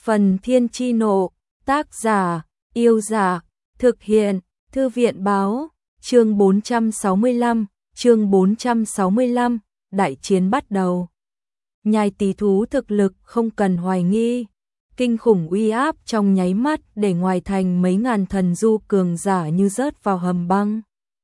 Phần Thiên Chi Nộ, tác giả, Yêu Giả, thực hiện, Thư viện Báo, chương 465, đại chiến bắt đầu. Nhai Tý thú thực lực không cần hoài nghi, kinh khủng uy áp trong nháy mắt để ngoài thành mấy ngàn thần du cường giả như rớt vào hầm băng.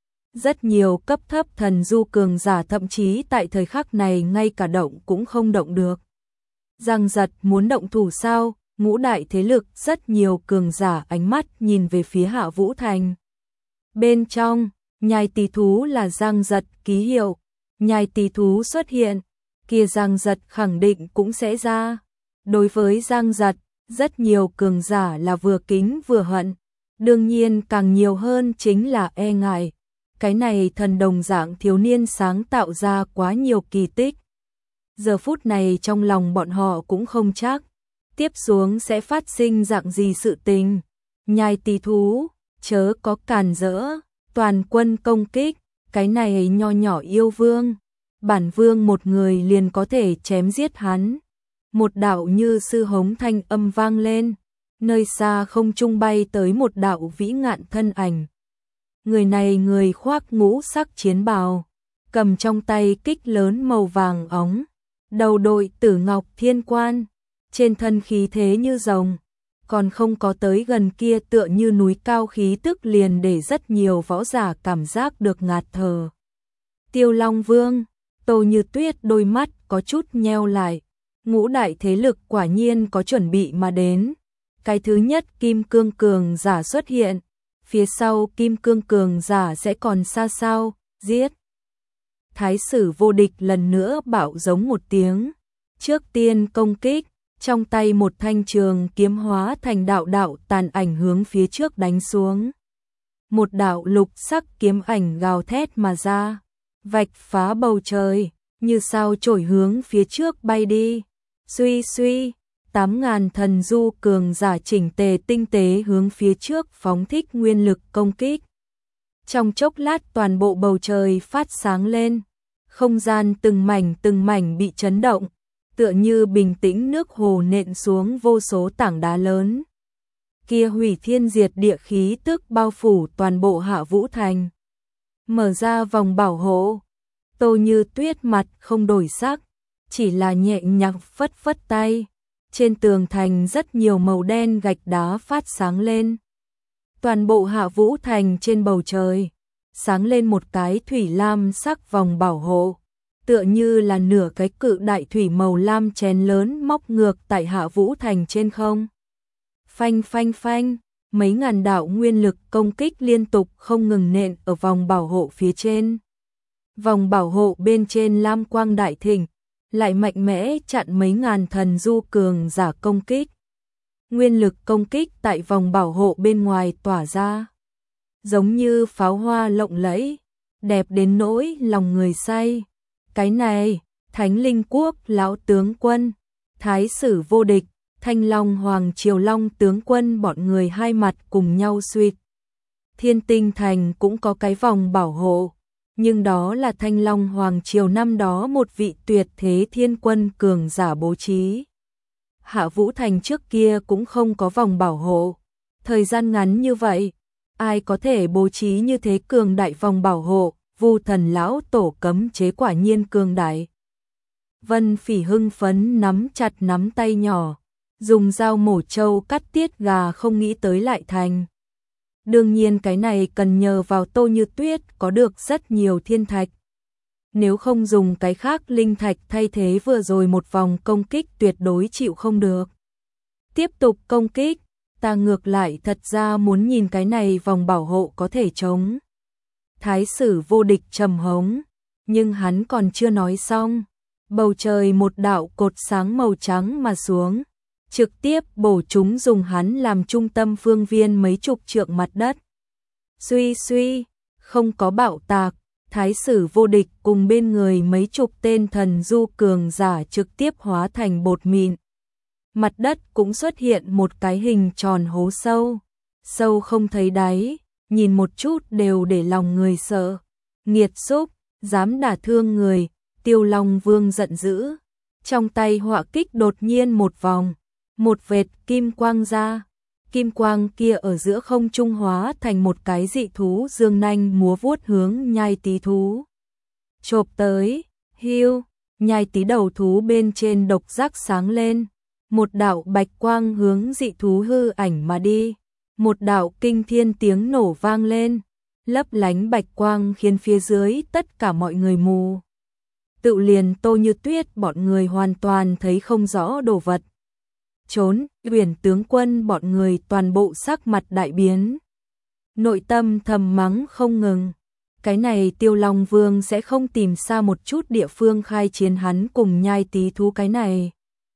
Rất nhiều cấp thấp thần du cường giả thậm chí tại thời khắc này ngay cả động cũng không động được. Giang Giật muốn động thủ sao? Ngũ đại thế lực rất nhiều cường giả ánh mắt nhìn về phía Hạ Vũ Thành. Bên trong, Nhai Tý thú là Giang Giật ký hiệu. Nhai Tý thú xuất hiện, kia Giang Giật khẳng định cũng sẽ ra. Đối với Giang Giật, rất nhiều cường giả là vừa kính vừa hận. Đương nhiên càng nhiều hơn chính là e ngại. Cái này thần đồng dạng thiếu niên sáng tạo ra quá nhiều kỳ tích. Giờ phút này trong lòng bọn họ cũng không chắc. Tiếp xuống sẽ phát sinh dạng gì sự tình. Nhai Tý thú, chớ có càn rỡ, toàn quân công kích, cái này nho nhỏ yêu vương. Bản vương một người liền có thể chém giết hắn. Một đạo như sư hống thanh âm vang lên, nơi xa không trung bay tới một đạo vĩ ngạn thân ảnh. Người này người khoác ngũ sắc chiến bào, cầm trong tay kích lớn màu vàng óng, đầu đội tử ngọc thiên quan, trên thân khí thế như rồng, còn không có tới gần kia tựa như núi cao khí tức liền để rất nhiều võ giả cảm giác được ngạt thở. Tiêu Long Vương, Tô Như Tuyết đôi mắt có chút nheo lại, ngũ đại thế lực quả nhiên có chuẩn bị mà đến. Cái thứ nhất kim cương cường giả xuất hiện, phía sau kim cương cường giả sẽ còn xa sao, giết. Thái sử vô địch lần nữa bạo giống một tiếng, trước tiên công kích, trong tay một thanh trường kiếm hóa thành đạo đạo tàn ảnh hướng phía trước đánh xuống. Một đạo lục sắc kiếm ảnh gào thét mà ra, vạch phá bầu trời, như sao chổi hướng phía trước bay đi. Suy suy, 8.000 thần du cường giả chỉnh tề tinh tế hướng phía trước phóng thích nguyên lực công kích. Trong chốc lát toàn bộ bầu trời phát sáng lên, không gian từng mảnh bị chấn động, tựa như bình tĩnh nước hồ nện xuống vô số tảng đá lớn. Kia hủy thiên diệt địa khí tức bao phủ toàn bộ Hạ Vũ Thành. Mở ra vòng bảo hộ, Tô Như Tuyết mặt không đổi sắc, chỉ là nhẹ nhàng phất phất tay. Trên tường thành rất nhiều màu đen gạch đá phát sáng lên. Toàn bộ Hạ Vũ Thành trên bầu trời, sáng lên một cái thủy lam sắc vòng bảo hộ, tựa như là nửa cái cự đại thủy màu lam chén lớn móc ngược tại Hạ Vũ Thành trên không. Phanh phanh phanh, mấy ngàn đạo nguyên lực công kích liên tục không ngừng nện ở vòng bảo hộ phía trên. Vòng bảo hộ bên trên lam quang đại thịnh, lại mạnh mẽ chặn mấy ngàn thần du cường giả công kích. Nguyên lực công kích tại vòng bảo hộ bên ngoài tỏa ra, giống như pháo hoa lộng lẫy, đẹp đến nỗi lòng người say. Cái này, Thánh Linh Quốc lão tướng quân, Thái sử vô địch, Thanh Long Hoàng Triều Long tướng quân bọn người hai mặt cùng nhau suýt. Thiên Tinh Thành cũng có cái vòng bảo hộ, nhưng đó là Thanh Long Hoàng Triều năm đó một vị tuyệt thế thiên quân cường giả bố trí. Hạ Vũ Thành trước kia cũng không có vòng bảo hộ. Thời gian ngắn như vậy, ai có thể bố trí như thế cường đại vòng bảo hộ, Vu Thần lão tổ cấm chế quả nhiên cường đại. Vân Phỉ hưng phấn nắm chặt nắm tay nhỏ, dùng dao mổ trâu cắt tiết gà không nghĩ tới lại thành. Đương nhiên cái này cần nhờ vào Tô Như Tuyết có được rất nhiều thiên thạch. Nếu không dùng cái khác linh thạch thay thế vừa rồi một vòng công kích tuyệt đối chịu không được. Tiếp tục công kích, ta ngược lại thật ra muốn nhìn cái này vòng bảo hộ có thể chống. Thái sử vô địch trầm hống, nhưng hắn còn chưa nói xong. Bầu trời một đạo cột sáng màu trắng mà xuống, trực tiếp bổ chúng dùng hắn làm trung tâm phương viên mấy chục trượng mặt đất. Suy suy, không có bạo tạc, Thái sử vô địch cùng bên người mấy chục tên thần du cường giả trực tiếp hóa thành bột mịn. Mặt đất cũng xuất hiện một cái hình tròn hố sâu, sâu không thấy đáy, nhìn một chút đều để lòng người sợ. Nghiệt xúc, dám đả thương người, Tiêu Long Vương giận dữ. Trong tay họa kích đột nhiên một vòng, một vệt kim quang ra. Kim quang kia ở giữa không trung hóa thành một cái dị thú dương nanh múa vuốt hướng Nhai Tý thú chộp tới. Hiu, Nhai Tý đầu thú bên trên độc giác sáng lên, một đạo bạch quang hướng dị thú hư ảnh mà đi. Một đạo kinh thiên tiếng nổ vang lên, lấp lánh bạch quang khiến phía dưới tất cả mọi người mù. Tự liền Tô Như Tuyết bọn người hoàn toàn thấy không rõ đồ vật. Trốn, Uyển tướng quân bọn người toàn bộ sắc mặt đại biến. Nội tâm thầm mắng không ngừng. Cái này Tiêu Long Vương sẽ không tìm xa một chút địa phương khai chiến hắn cùng Nhai Tý thú cái này.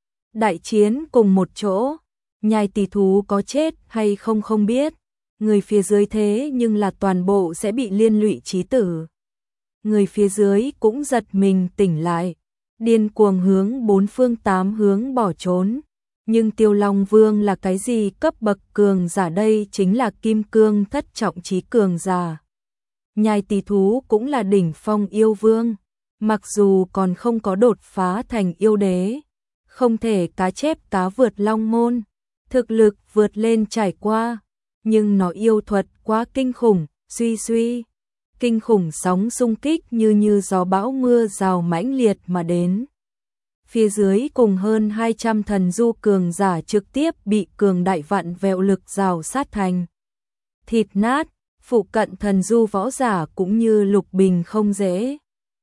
Đại chiến cùng một chỗ, Nhai Tý thú có chết hay không không biết. Người phía dưới thế nhưng là toàn bộ sẽ bị liên lụy chí tử. Người phía dưới cũng giật mình tỉnh lại, điên cuồng hướng bốn phương tám hướng bỏ trốn. Nhưng Tiêu Long Vương là cái gì cấp bậc cường giả đây chính là kim cương thất trọng chí cường giả. Nhai Tý thú cũng là đỉnh phong yêu vương, mặc dù còn không có đột phá thành yêu đế, không thể cá chép cá vượt long môn, thực lực vượt lên trải qua, nhưng nó yêu thuật quá kinh khủng, suy, kinh khủng sóng xung kích như gió bão mưa rào mãnh liệt mà đến. Phía dưới cùng hơn 200 thần du cường giả trực tiếp bị cường đại vạn vẹo lực rào sát thành thịt nát, phụ cận thần du võ giả cũng như Lục Bình không dễ.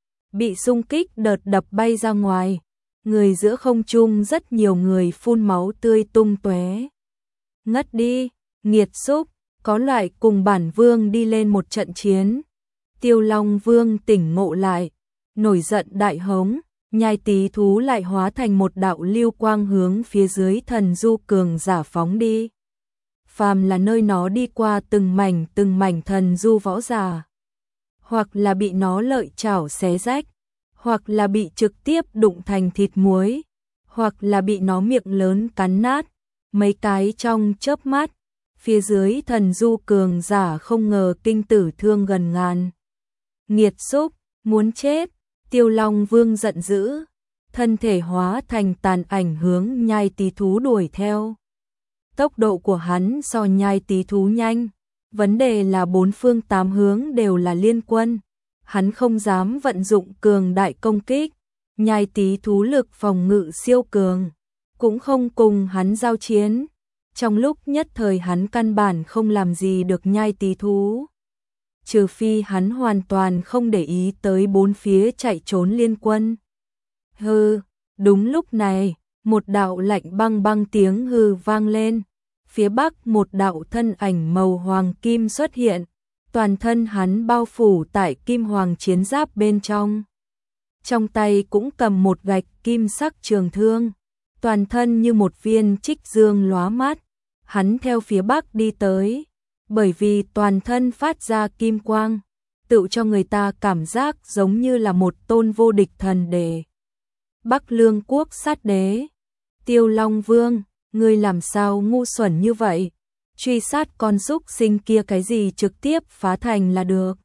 Bị xung kích đợt đập bay ra ngoài, người giữa không trung rất nhiều người phun máu tươi tung tóe. Ngất đi, nghiệt xúc, có loại cùng bản vương đi lên một trận chiến. Tiêu Long Vương tỉnh ngộ lại, nổi giận đại hống. Nhai Tý thú lại hóa thành một đạo lưu quang hướng phía dưới thần du cường giả phóng đi. Phàm là nơi nó đi qua từng mảnh thần du võ giả, hoặc là bị nó lợi chảo xé rách, hoặc là bị trực tiếp đụng thành thịt muối, hoặc là bị nó miệng lớn cắn nát. Mấy cái trong chớp mắt, phía dưới thần du cường giả không ngờ kinh tử thương gần ngàn. Nghiệt xúc, muốn chết. Tiêu Long Vương giận dữ, thân thể hóa thành tàn ảnh hướng Nhai Tý thú đuổi theo. Tốc độ của hắn so Nhai Tý thú nhanh, vấn đề là bốn phương tám hướng đều là liên quân, hắn không dám vận dụng cường đại công kích. Nhai Tý thú lực phòng ngự siêu cường, cũng không cùng hắn giao chiến. Trong lúc nhất thời hắn căn bản không làm gì được Nhai Tý thú. Trừ phi hắn hoàn toàn không để ý tới bốn phía chạy trốn liên quân. Hừ, đúng lúc này, một đạo lạnh băng tiếng hừ vang lên. Phía bắc một đạo thân ảnh màu hoàng kim xuất hiện, toàn thân hắn bao phủ tại kim hoàng chiến giáp bên trong. Trong tay cũng cầm một gạch kim sắc trường thương, toàn thân như một viên trích dương lóa mắt. Hắn theo phía bắc đi tới. Bởi vì toàn thân phát ra kim quang, tự cho người ta cảm giác giống như là một tôn vô địch thần đế. Bắc Lương quốc sát đế. Tiêu Long Vương, ngươi làm sao ngu xuẩn như vậy? Truy sát con súc sinh kia cái gì trực tiếp phá thành là được.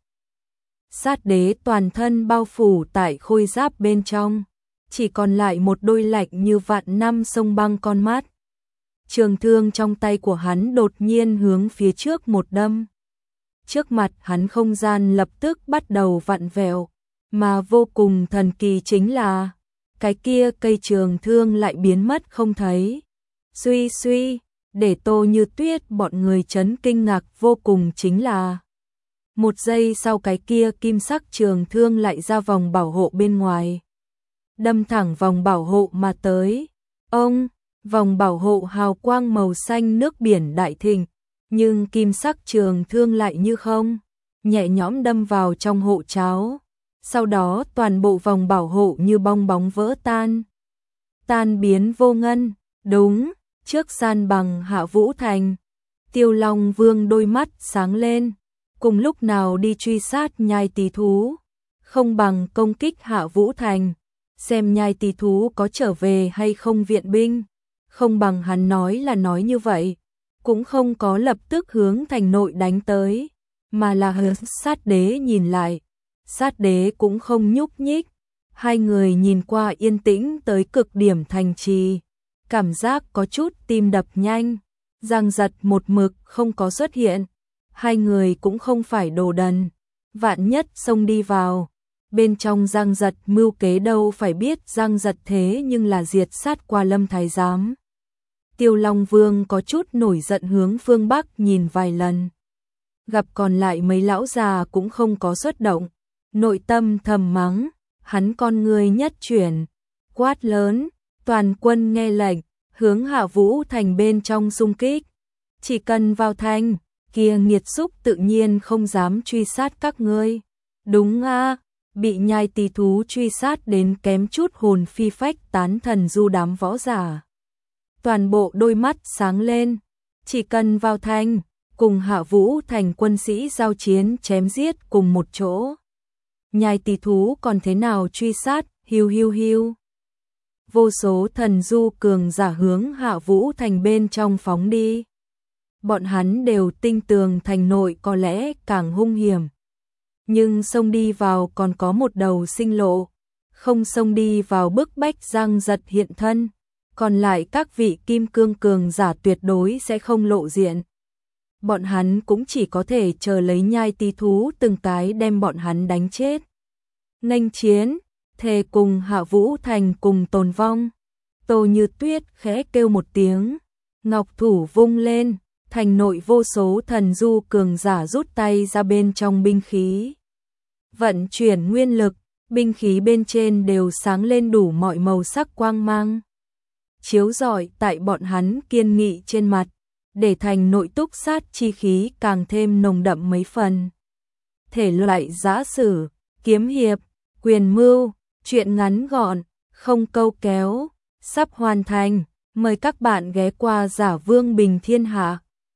Sát đế toàn thân bao phủ tại khôi giáp bên trong, chỉ còn lại một đôi lạnh như vạn năm sông băng con mắt. Trường thương trong tay của hắn đột nhiên hướng phía trước một đâm. Trước mặt hắn không gian lập tức bắt đầu vặn vẹo, mà vô cùng thần kỳ chính là cái kia cây trường thương lại biến mất không thấy. Suy, để Tô Như Tuyết bọn người chấn kinh ngạc vô cùng chính là một giây sau cái kia kim sắc trường thương lại ra vòng bảo hộ bên ngoài, đâm thẳng vòng bảo hộ mà tới. Ông vòng bảo hộ hào quang màu xanh nước biển đại thịnh, nhưng kim sắc trường thương lại như không, nhẹ nhõm đâm vào trong hộ cháo. Sau đó toàn bộ vòng bảo hộ như bong bóng vỡ tan biến vô ngân. Đúng, trước san bằng Hạ Vũ Thành. Tiêu Long Vương đôi mắt sáng lên, cùng lúc nào đi truy sát Nhai Tý thú, không bằng công kích Hạ Vũ Thành, xem Nhai Tý thú có trở về hay không viện binh. Không bằng hắn nói là nói như vậy, cũng không có lập tức hướng thành nội đánh tới, mà là hướng sát đế nhìn lại. Sát đế cũng không nhúc nhích, hai người nhìn qua yên tĩnh tới cực điểm thành trì. cảm giác có chút tim đập nhanh. Giang Giật một mực không có xuất hiện, hai người cũng không phải đồ đần, vạn nhất xông đi vào. Bên trong Giang Giật mưu kế đâu phải biết Giang Giật thế nhưng là diệt sát qua Lâm Thái Giám. Tiêu Long Vương có chút nổi giận hướng phương Bắc nhìn vài lần. Gặp còn lại mấy lão già cũng không có xuất động, nội tâm thầm mắng, hắn con người nhất chuyển, quát lớn, toàn quân nghe lệnh, hướng Hạ Vũ Thành bên trong xung kích. Chỉ cần vào thành, kia nghiệt xúc tự nhiên không dám truy sát các ngươi. Đúng a, bị nhai tỳ thú truy sát đến kém chút hồn phi phách tán thần du đám võ giả. Toàn bộ đôi mắt sáng lên, chỉ cần vào thành, cùng Hạ Vũ Thành quân sĩ giao chiến chém giết cùng một chỗ. Nhai tỳ thú còn thế nào truy sát, hiu hiu hiu. Vô số thần du cường giả hướng Hạ Vũ Thành bên trong phóng đi. Bọn hắn đều tinh tường thành nội có lẽ càng hung hiểm. Nhưng xông đi vào còn có một đầu sinh lộ. Không xông đi vào bức bách Giang Giật hiện thân. Còn lại các vị kim cương cường giả tuyệt đối sẽ không lộ diện. Bọn hắn cũng chỉ có thể chờ lấy nhai tỳ thú từng cái đem bọn hắn đánh chết. Nghênh chiến, thề cùng Hạ Vũ Thành cùng tồn vong. Tô Như Tuyết khẽ kêu một tiếng, ngọc thủ vung lên, thành nội vô số thần du cường giả rút tay ra bên trong binh khí. Vận chuyển nguyên lực, binh khí bên trên đều sáng lên đủ mọi màu sắc quang mang. Chiếu rọi tại bọn hắn kiên nghị trên mặt, để thành nội túc sát chi khí càng thêm nồng đậm mấy phần. Thể loại giã sử, kiếm hiệp, quyền mưu, truyện ngắn gọn, không câu kéo, sắp hoàn thành. Mời các bạn ghé qua Giả Vương Bình Thiên Hạ.